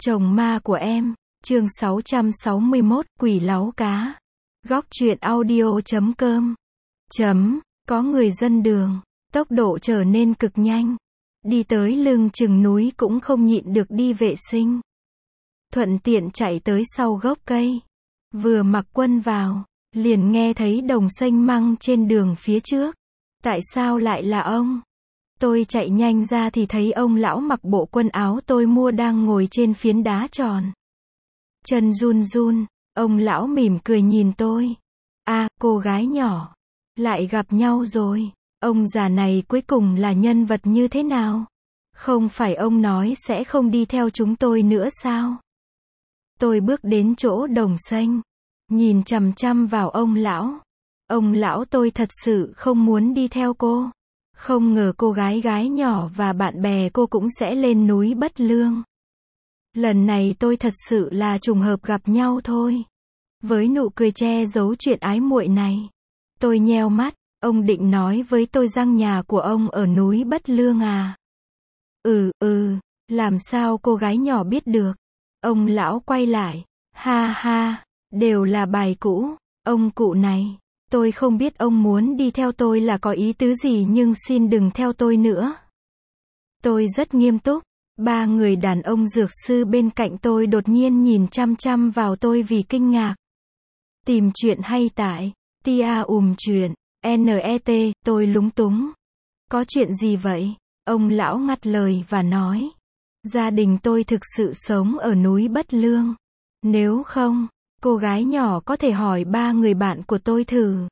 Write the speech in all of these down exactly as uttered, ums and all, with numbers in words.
Chồng ma của em, chương sáu trăm sáu mươi mốt, quỷ láu cá. Góc truyện audio chấm com. Chấm, có người dân đường, tốc độ trở nên cực nhanh. Đi tới lưng chừng núi cũng không nhịn được đi vệ sinh. Thuận tiện chạy tới sau gốc cây. Vừa mặc quân vào, liền nghe thấy đồng xanh măng trên đường phía trước. Tại sao lại là ông? Tôi chạy nhanh ra thì thấy ông lão mặc bộ quần áo tôi mua đang ngồi trên phiến đá tròn. Chân run run, ông lão mỉm cười nhìn tôi. À, cô gái nhỏ, lại gặp nhau rồi. Ông già này cuối cùng là nhân vật như thế nào? Không phải ông nói sẽ không đi theo chúng tôi nữa sao? Tôi bước đến chỗ đồng xanh, nhìn chằm chằm vào ông lão. Ông lão, tôi thật sự không muốn đi theo cô. Không ngờ cô gái gái nhỏ và bạn bè cô cũng sẽ lên núi Bất Lương. Lần này tôi thật sự là trùng hợp gặp nhau thôi. Với nụ cười che giấu chuyện ái muội này, tôi nheo mắt. Ông định nói với tôi rằng nhà của ông ở núi Bất Lương à? Ừ, ừ, làm sao cô gái nhỏ biết được? Ông lão quay lại. Ha ha, đều là bài cũ. Ông cụ này, tôi không biết ông muốn đi theo tôi là có ý tứ gì nhưng xin đừng theo tôi nữa. Tôi rất nghiêm túc. Ba người đàn ông dược sư bên cạnh tôi đột nhiên nhìn chăm chăm vào tôi vì kinh ngạc. Tìm chuyện hay tại tia ùm chuyện net, tôi lúng túng. Có chuyện gì vậy? Ông lão ngắt lời và nói. Gia đình tôi thực sự sống ở núi Bất Lương. Nếu không, cô gái nhỏ có thể hỏi ba người bạn của tôi thử.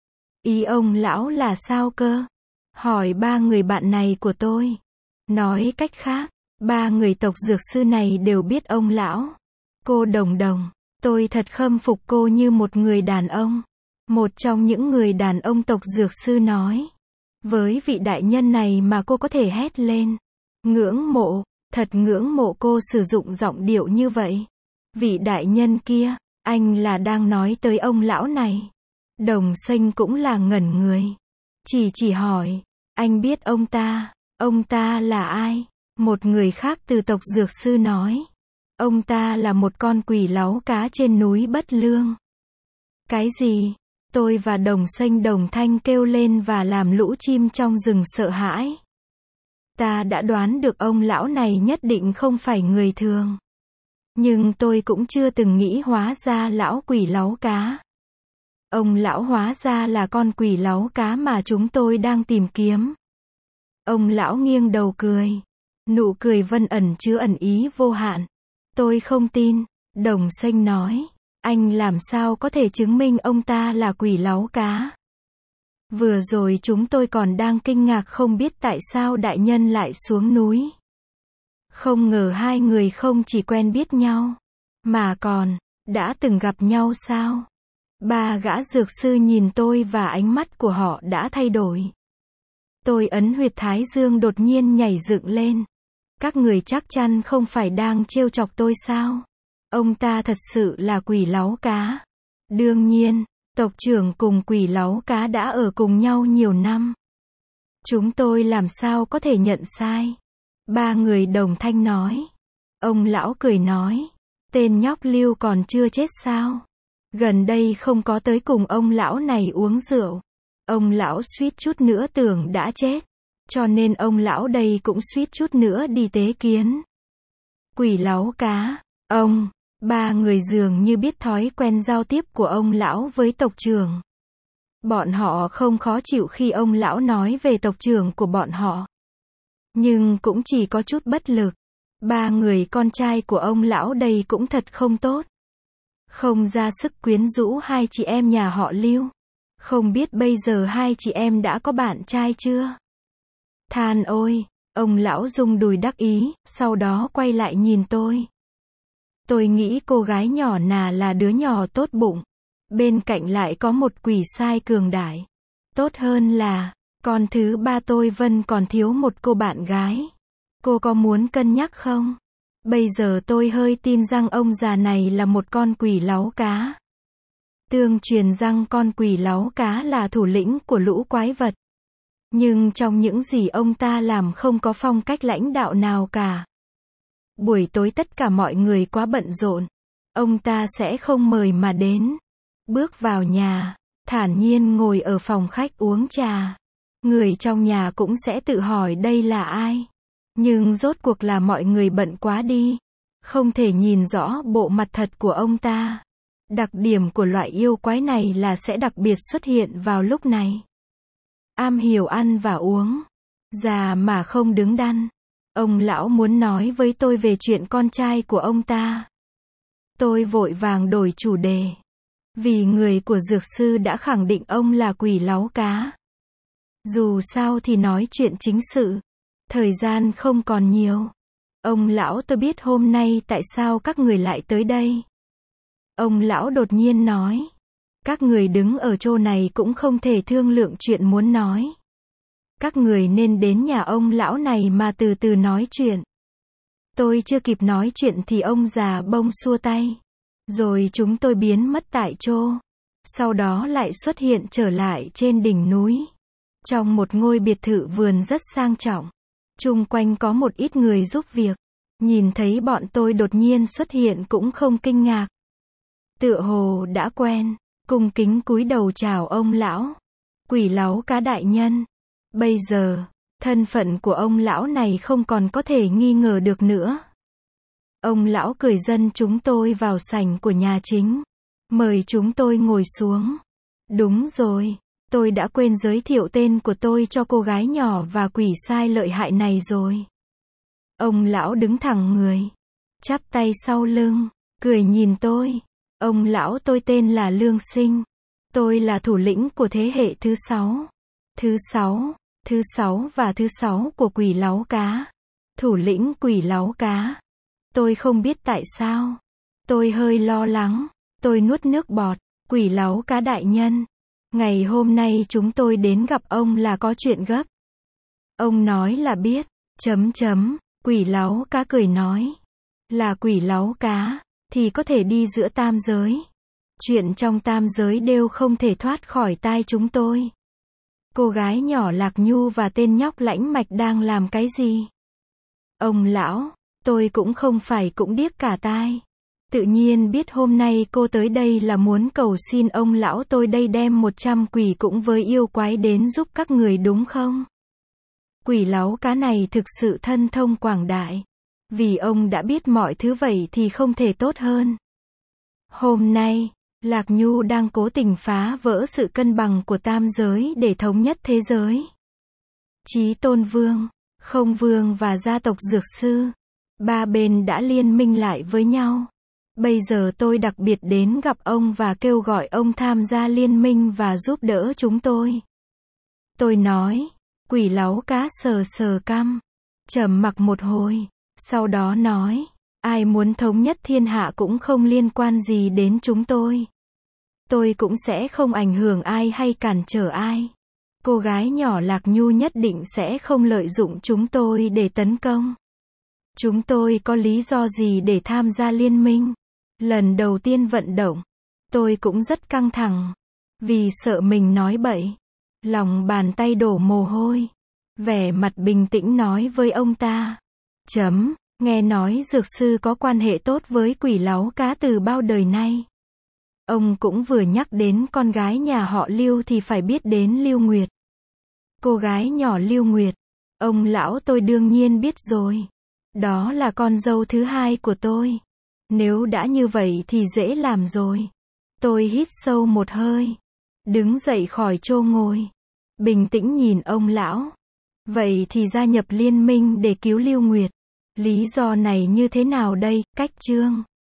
Ý ông lão là sao cơ? Hỏi ba người bạn này của tôi. Nói cách khác, ba người tộc dược sư này đều biết ông lão. Cô Đồng Đồng, tôi thật khâm phục cô như một người đàn ông. Một trong những người đàn ông tộc dược sư nói. Với vị đại nhân này mà cô có thể hét lên. Ngưỡng mộ, thật ngưỡng mộ cô sử dụng giọng điệu như vậy. Vị đại nhân kia, anh là đang nói tới ông lão này. Đồng xanh cũng là ngẩn người. Chỉ chỉ hỏi, anh biết ông ta, ông ta là ai? Một người khác từ tộc dược sư nói. Ông ta là một con quỷ láu cá trên núi Bất Lương. Cái gì? Tôi và đồng xanh đồng thanh kêu lên và làm lũ chim trong rừng sợ hãi. Ta đã đoán được ông lão này nhất định không phải người thường. Nhưng tôi cũng chưa từng nghĩ hóa ra lão quỷ láu cá. Ông lão hóa ra là con quỷ láu cá mà chúng tôi đang tìm kiếm. Ông lão nghiêng đầu cười. Nụ cười vân ẩn chứa ẩn ý vô hạn. Tôi không tin, đồng xanh nói. Anh làm sao có thể chứng minh ông ta là quỷ láu cá? Vừa rồi chúng tôi còn đang kinh ngạc không biết tại sao đại nhân lại xuống núi. Không ngờ hai người không chỉ quen biết nhau, mà còn đã từng gặp nhau sao? Ba gã dược sư nhìn tôi và ánh mắt của họ đã thay đổi. Tôi ấn huyệt thái dương đột nhiên nhảy dựng lên. Các người chắc chắn không phải đang trêu chọc tôi sao? Ông ta thật sự là quỷ láu cá. Đương nhiên, tộc trưởng cùng quỷ láu cá đã ở cùng nhau nhiều năm. Chúng tôi làm sao có thể nhận sai? Ba người đồng thanh nói. Ông lão cười nói. Tên nhóc Lưu còn chưa chết sao? Gần đây không có tới cùng ông lão này uống rượu. Ông lão suýt chút nữa tưởng đã chết. Cho nên ông lão đây cũng suýt chút nữa đi tế kiến. Quỷ láu cá, ông, ba người dường như biết thói quen giao tiếp của ông lão với tộc trưởng. Bọn họ không khó chịu khi ông lão nói về tộc trưởng của bọn họ. Nhưng cũng chỉ có chút bất lực. Ba người con trai của ông lão đây cũng thật không tốt. Không ra sức quyến rũ hai chị em nhà họ Lưu. Không biết bây giờ hai chị em đã có bạn trai chưa? Than ôi, ông lão rung đùi đắc ý, sau đó quay lại nhìn tôi. Tôi nghĩ cô gái nhỏ nà là đứa nhỏ tốt bụng. Bên cạnh lại có một quỷ sai cường đại. Tốt hơn là, con thứ ba tôi Vân còn thiếu một cô bạn gái. Cô có muốn cân nhắc không? Bây giờ tôi hơi tin rằng ông già này là một con quỷ láu cá. Tương truyền rằng con quỷ láu cá là thủ lĩnh của lũ quái vật. Nhưng trong những gì ông ta làm không có phong cách lãnh đạo nào cả. Buổi tối tất cả mọi người quá bận rộn. Ông ta sẽ không mời mà đến. Bước vào nhà, thản nhiên ngồi ở phòng khách uống trà. Người trong nhà cũng sẽ tự hỏi đây là ai. Nhưng rốt cuộc là mọi người bận quá đi. Không thể nhìn rõ bộ mặt thật của ông ta. Đặc điểm của loại yêu quái này là sẽ đặc biệt xuất hiện vào lúc này. Am hiểu ăn và uống. Già mà không đứng đắn. Ông lão muốn nói với tôi về chuyện con trai của ông ta. Tôi vội vàng đổi chủ đề. Vì người của dược sư đã khẳng định ông là quỷ láu cá. Dù sao thì nói chuyện chính sự. Thời gian không còn nhiều. Ông lão, tôi biết hôm nay tại sao các người lại tới đây. Ông lão đột nhiên nói. Các người đứng ở chỗ này cũng không thể thương lượng chuyện muốn nói. Các người nên đến nhà ông lão này mà từ từ nói chuyện. Tôi chưa kịp nói chuyện thì ông già bông xua tay. Rồi chúng tôi biến mất tại chỗ. Sau đó lại xuất hiện trở lại trên đỉnh núi. Trong một ngôi biệt thự vườn rất sang trọng. Chung quanh có một ít người giúp việc. Nhìn thấy bọn tôi đột nhiên xuất hiện cũng không kinh ngạc. Tựa hồ đã quen. Cung kính cúi đầu chào ông lão. Quỷ láu cá đại nhân. Bây giờ, thân phận của ông lão này không còn có thể nghi ngờ được nữa. Ông lão cười dẫn chúng tôi vào sảnh của nhà chính. Mời chúng tôi ngồi xuống. Đúng rồi, tôi đã quên giới thiệu tên của tôi cho cô gái nhỏ và quỷ sai lợi hại này rồi. Ông lão đứng thẳng người. Chắp tay sau lưng. Cười nhìn tôi. Ông lão, tôi tên là Lương Sinh. Tôi là thủ lĩnh của thế hệ thứ sáu. Thứ sáu. Thứ sáu và thứ sáu của quỷ láu cá. Thủ lĩnh quỷ láu cá. Tôi không biết tại sao. Tôi hơi lo lắng. Tôi nuốt nước bọt. Quỷ láu cá đại nhân. Ngày hôm nay chúng tôi đến gặp ông là có chuyện gấp. Ông nói là biết. Chấm chấm. Quỷ láu cá cười nói. Là quỷ láu cá. Thì có thể đi giữa tam giới. Chuyện trong tam giới đều không thể thoát khỏi tai chúng tôi. Cô gái nhỏ Lạc Nhu và tên nhóc Lãnh Mạch đang làm cái gì? Ông lão, tôi cũng không phải cũng điếc cả tai. Tự nhiên biết hôm nay cô tới đây là muốn cầu xin ông lão tôi đây đem một trăm quỷ cũng với yêu quái đến giúp các người đúng không? Quỷ láu cá này thực sự thân thông quảng đại. Vì ông đã biết mọi thứ vậy thì không thể tốt hơn. Hôm nay, Lạc Nhu đang cố tình phá vỡ sự cân bằng của tam giới để thống nhất thế giới. Chí Tôn Vương, Không Vương và gia tộc Dược Sư, ba bên đã liên minh lại với nhau. Bây giờ tôi đặc biệt đến gặp ông và kêu gọi ông tham gia liên minh và giúp đỡ chúng tôi. Tôi nói, quỷ láu cá sờ sờ cằm, trầm mặc một hồi, sau đó nói, ai muốn thống nhất thiên hạ cũng không liên quan gì đến chúng tôi. Tôi cũng sẽ không ảnh hưởng ai hay cản trở ai. Cô gái nhỏ Lạc Nhu nhất định sẽ không lợi dụng chúng tôi để tấn công. Chúng tôi có lý do gì để tham gia liên minh? Lần đầu tiên vận động, tôi cũng rất căng thẳng. Vì sợ mình nói bậy. Lòng bàn tay đổ mồ hôi. Vẻ mặt bình tĩnh nói với ông ta. Chấm, nghe nói dược sư có quan hệ tốt với quỷ láu cá từ bao đời nay. Ông cũng vừa nhắc đến con gái nhà họ Lưu thì phải biết đến Lưu Nguyệt. Cô gái nhỏ Lưu Nguyệt. Ông lão tôi đương nhiên biết rồi. Đó là con dâu thứ hai của tôi. Nếu đã như vậy thì dễ làm rồi. Tôi hít sâu một hơi. Đứng dậy khỏi chỗ ngồi. Bình tĩnh nhìn ông lão. Vậy thì gia nhập liên minh để cứu Lưu Nguyệt. Lý do này như thế nào đây? Cách chương